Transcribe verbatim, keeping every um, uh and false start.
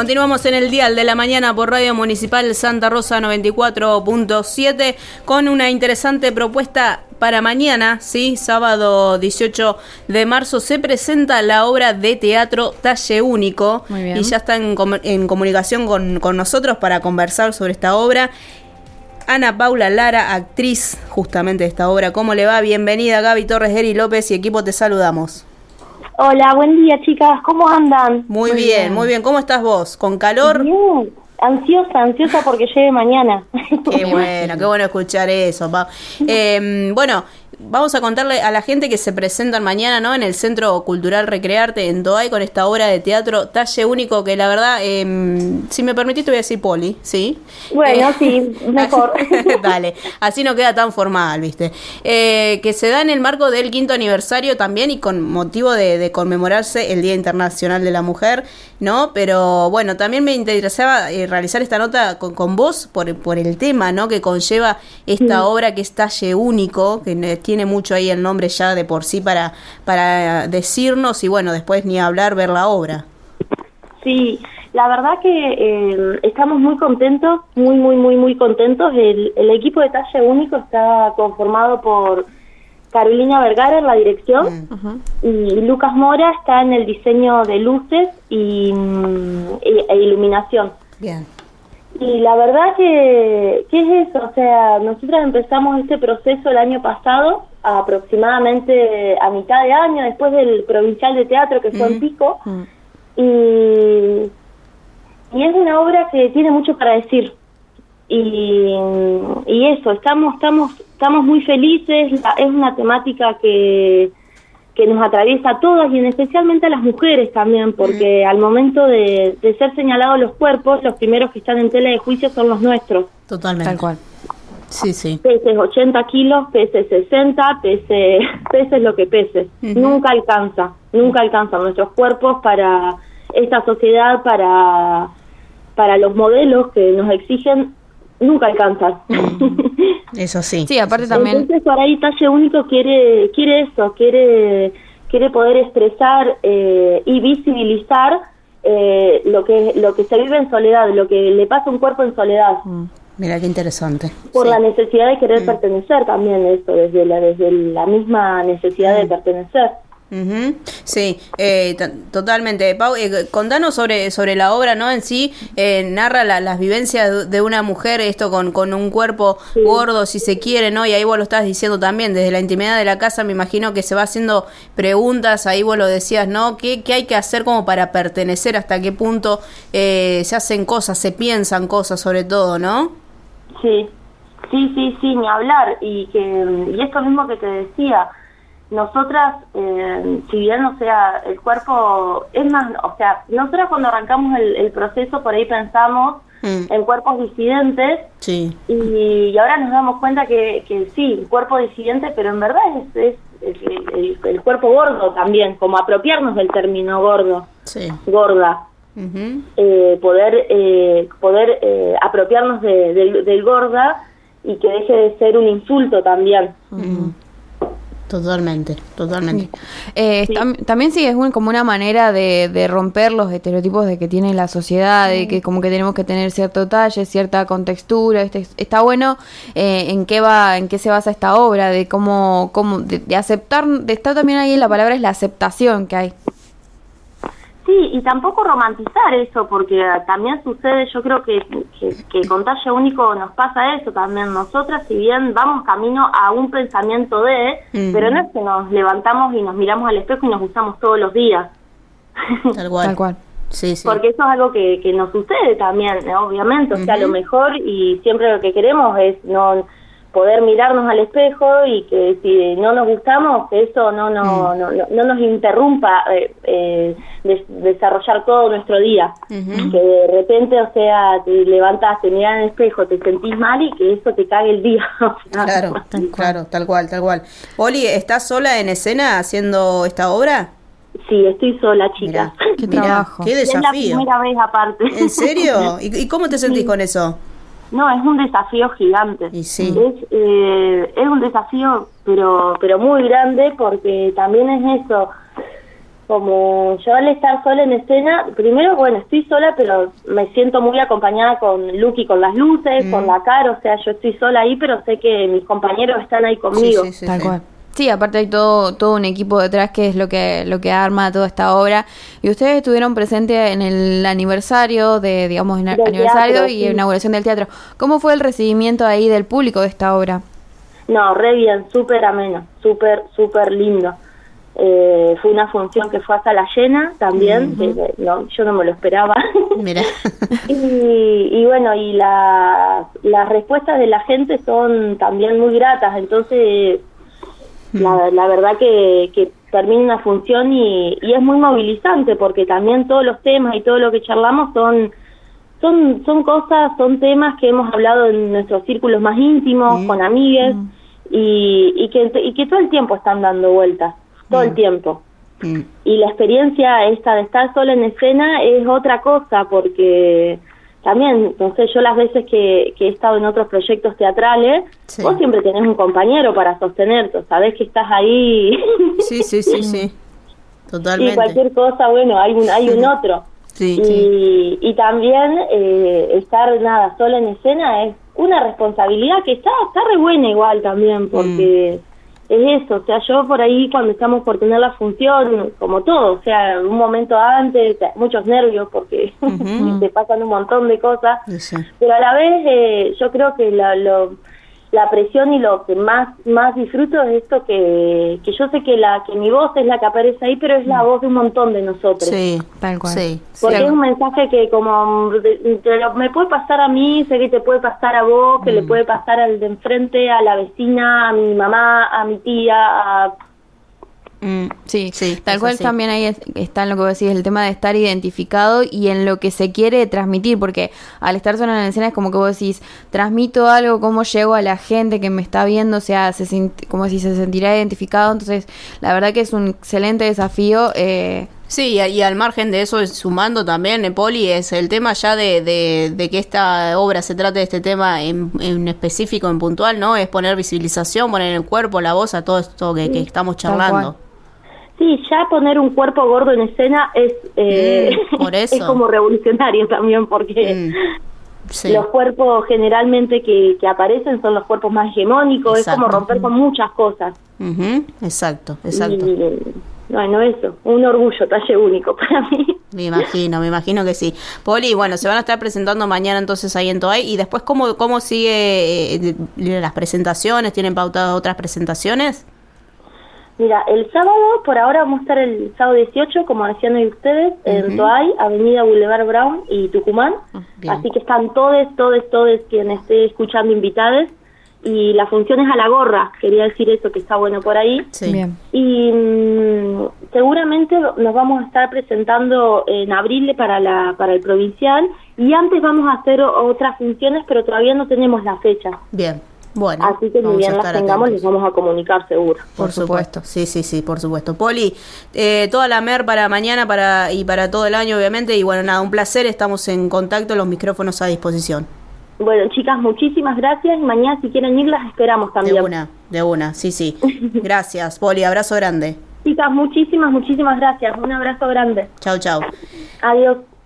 Continuamos en el dial de la mañana por Radio Municipal Santa Rosa noventa y cuatro punto siete con una interesante propuesta para mañana, sí, sábado dieciocho de marzo, se presenta la obra de teatro Talle Único. Muy bien. Y ya está en, com- en comunicación con, con nosotros para conversar sobre esta obra. Ana Paula Lara, actriz justamente de esta obra. ¿Cómo le va? Bienvenida, Gaby Torres, Eri López y equipo, te saludamos. Hola, buen día, chicas. ¿Cómo andan? Muy, Muy bien, bien. muy bien. ¿Cómo estás vos? ¿Con calor? Bien. Ansiosa, ansiosa porque llegue mañana. Qué bueno, qué bueno escuchar eso, pa. Eh, bueno, vamos a contarle a la gente que se presentan mañana, ¿no? En el Centro Cultural Recrearte en Toay con esta obra de teatro Talle Único, que la verdad, eh, si me permitís te voy a decir Poli, ¿sí? Bueno, Eh, sí, mejor. Dale, así no queda tan formal, ¿viste? Eh, que se da en el marco del quinto aniversario también y con motivo de, de conmemorarse el Día Internacional de la Mujer, ¿no? Pero bueno, también me interesaba eh, realizar esta nota con, con vos por, por el tema, ¿no? Que conlleva esta Sí. obra que es Talle Único, que ne- tiene mucho ahí el nombre ya de por sí para, para decirnos y bueno, después ni hablar, ver la obra. Sí, la verdad que eh, estamos muy contentos, muy, muy, muy, muy contentos. El, el equipo de Talle Único está conformado por Carolina Vergara en la dirección. Mm. Ajá. Y Lucas Mora está en el diseño de luces y, mm, e, e iluminación. Bien. Y la verdad que, que es eso, o sea, nosotras empezamos este proceso el año pasado, aproximadamente a mitad de año, después del Provincial de Teatro que fue en Mm. Pico, Mm. y, y es una obra que tiene mucho para decir. Y, y eso, estamos, estamos, estamos muy felices, la- es una temática que... que nos atraviesa a todas y en especialmente a las mujeres también, porque al momento de, de ser señalados los cuerpos, los primeros que están en tela de juicio son los nuestros. Totalmente. Tal cual. Sí, sí. Peses ochenta kilos, peses sesenta, pese, peses lo que peses. Ujú. Nunca alcanza, nunca alcanzan nuestros cuerpos para esta sociedad, para, para los modelos que nos exigen, nunca alcanzan. Eso sí. Sí, aparte también, Entonces por ahí Talle Único quiere quiere eso, quiere quiere poder expresar eh, y visibilizar eh, lo que lo que se vive en soledad, lo que le pasa a un cuerpo en soledad, mm, Mira qué interesante. por Sí. la necesidad de querer pertenecer también, eso desde la desde la misma necesidad de pertenecer. Ujú. Sí, eh, t- totalmente. Pau, eh, contanos sobre, sobre la obra, ¿no? En sí, eh, narra la- las vivencias de- de una mujer, esto con, con un cuerpo Sí. gordo, si se quiere, ¿no? Y ahí vos lo estás diciendo también, desde la intimidad de la casa, me imagino que se va haciendo preguntas, ahí vos lo decías, ¿no? ¿Qué, qué hay que hacer como para pertenecer? ¿Hasta qué punto eh, se hacen cosas, se piensan cosas sobre todo, ¿no? Sí, sí, sí, sí, ni hablar. Y que y esto mismo que te decía, nosotras, eh, si bien, o sea, el cuerpo es más, o sea, nosotras cuando arrancamos el, el proceso por ahí pensamos Mm. en cuerpos disidentes Sí. y, y ahora nos damos cuenta que, que sí, cuerpo disidente, pero en verdad es, es, es el, el- el cuerpo gordo también, como apropiarnos del término gordo, Sí. gorda. Ujú. Eh, poder eh, poder eh, apropiarnos de, del, del gorda y que deje de ser un insulto también. Mm. Totalmente, totalmente. eh, Sí. tam- también sí es un- como una manera de, de romper los estereotipos de que tiene la sociedad, de que como que tenemos que tener cierto talle, cierta contextura. Este, está bueno eh, en qué va, en qué se basa esta obra, de cómo, cómo de, de aceptar, de estar también ahí la palabra es la aceptación que hay. Sí, y tampoco romantizar eso, porque también sucede, yo creo que, que, que con Talle Único nos pasa eso también. Nosotras, si bien vamos camino a un pensamiento de, Mm. pero no es que nos levantamos y nos miramos al espejo y nos usamos todos los días. Tal cual. Tal cual. Sí, sí. Porque eso es algo que, que nos sucede también, ¿no? Obviamente, o sea, Ujú. lo mejor y siempre lo que queremos es no poder mirarnos al espejo y que si no nos gustamos, que eso no, no, Mm. no, no, no nos interrumpa eh, eh, des- desarrollar todo nuestro día. Ujú. Que de repente, o sea, te levantas, te miras en el espejo, te sentís mal y que eso te cague el día. O sea, Claro, claro, tal cual, tal cual. Oli, ¿estás sola en escena haciendo esta obra? Sí, estoy sola, chicas. Mirá, Qué mirá, trabajo. qué Y es la desafío. primera vez aparte. ¿En serio? ¿Y, y cómo te sentís Sí. con eso? No, es un desafío gigante. Y sí. Es, eh, es un desafío, pero pero muy grande, porque también es eso. como yo al estar sola en escena, primero, bueno, estoy sola, pero me siento muy acompañada con Luqui, con las luces, mm. con la cara, o sea, yo estoy sola ahí, pero sé que mis compañeros están ahí conmigo. Sí, sí, sí, Tal sí. cual. Sí, aparte hay todo todo un equipo detrás que es lo que lo que arma toda esta obra. Y ustedes estuvieron presentes en el aniversario de, digamos, en el aniversario teatro, y sí. inauguración del teatro. ¿Cómo fue el recibimiento ahí del público de esta obra? No, re bien, súper ameno, súper, súper lindo. Eh, fue una función que fue hasta la llena también, uh-huh. que, no, yo no me lo esperaba. Mira. y, y bueno, y la, las respuestas de la gente son también muy gratas, entonces uh-huh. la, la verdad que, que termina una función y, y es muy movilizante, porque también todos los temas y todo lo que charlamos son son son cosas, son temas que hemos hablado en nuestros círculos más íntimos, uh-huh. con amigues, uh-huh. y, y, que, y que todo el tiempo están dando vueltas. Todo mm. el tiempo. Mm. Y la experiencia esta de estar sola en escena es otra cosa, porque también, no sé, yo las veces que, que he estado en otros proyectos teatrales, sí. vos siempre tenés un compañero para sostenerte, sabés que estás ahí. Sí, sí, sí, sí. Totalmente. Y cualquier cosa, bueno, hay un, hay un otro. Sí, y, sí. y también eh, estar, nada, sola en escena es una responsabilidad que está, está re buena igual también, porque... Mm. Es eso, o sea, yo por ahí cuando estamos por tener la función, como todo, o sea, un momento antes, muchos nervios porque uh-huh. te pasan un montón de cosas, sí. pero a la vez eh, yo creo que la, lo, la presión y lo que más más disfruto es esto que, que yo sé que la que mi voz es la que aparece ahí, pero es la voz de un montón de nosotros. Sí, tal cual. Sí, porque sí. es un mensaje que como de, de lo, me puede pasar a mí, sé que te puede pasar a vos, que mm. le puede pasar al de enfrente, a la vecina, a mi mamá, a mi tía, a... Mm, sí, sí, tal cual así. También ahí es, está en lo que vos decís, el tema de estar identificado y en lo que se quiere transmitir, porque al estar sola en la escena es como que vos decís, transmito algo, cómo llego a la gente que me está viendo, o sea, se sint- como si se sentirá identificado, entonces la verdad que es un excelente desafío. Eh, Sí, y, y al margen de eso, sumando también, eh, Poli, es el tema ya de, de, de que esta obra se trate de este tema en, en específico, en puntual, ¿no? Es poner visibilización, poner el cuerpo, la voz a todo esto que, que estamos charlando. Sí, ya poner un cuerpo gordo en escena es eh, mm, por eso. es como revolucionario también, porque mm, sí. los cuerpos generalmente que, que aparecen son los cuerpos más hegemónicos, exacto. Es como romper con muchas cosas. Uh-huh. Exacto, exacto. Y, bueno, eso, un orgullo, talle único para mí. Me imagino, me imagino que sí. Poli, bueno, se van a estar presentando mañana entonces ahí en Toay, y después, ¿cómo, cómo sigue eh, las presentaciones? ¿Tienen pautadas otras presentaciones? Mira, el sábado, por ahora vamos a estar el sábado dieciocho, como decían hoy ustedes, uh-huh. en Toay, Avenida Boulevard Brown y Tucumán. Bien. Así que están todos, todos, todos quienes esté escuchando invitados. Y la función es a la gorra, quería decir eso, que está bueno por ahí. Sí. Bien. Y mmm, seguramente nos vamos a estar presentando en abril para la para el provincial, y antes vamos a hacer otras funciones, pero todavía no tenemos la fecha. Bien. Bueno, así que ni bien las tengamos, les vamos a comunicar seguro. Por, por supuesto. supuesto, sí, sí, sí, por supuesto. Poli, eh, toda la mer para mañana para y para todo el año, obviamente, y bueno, nada, un placer, estamos en contacto, los micrófonos a disposición. Bueno, chicas, muchísimas gracias, y mañana si quieren ir las esperamos también. De una, de una, sí, sí. Gracias, Poli, abrazo grande. Chicas, muchísimas, muchísimas gracias, un abrazo grande. Chau, chau. Adiós.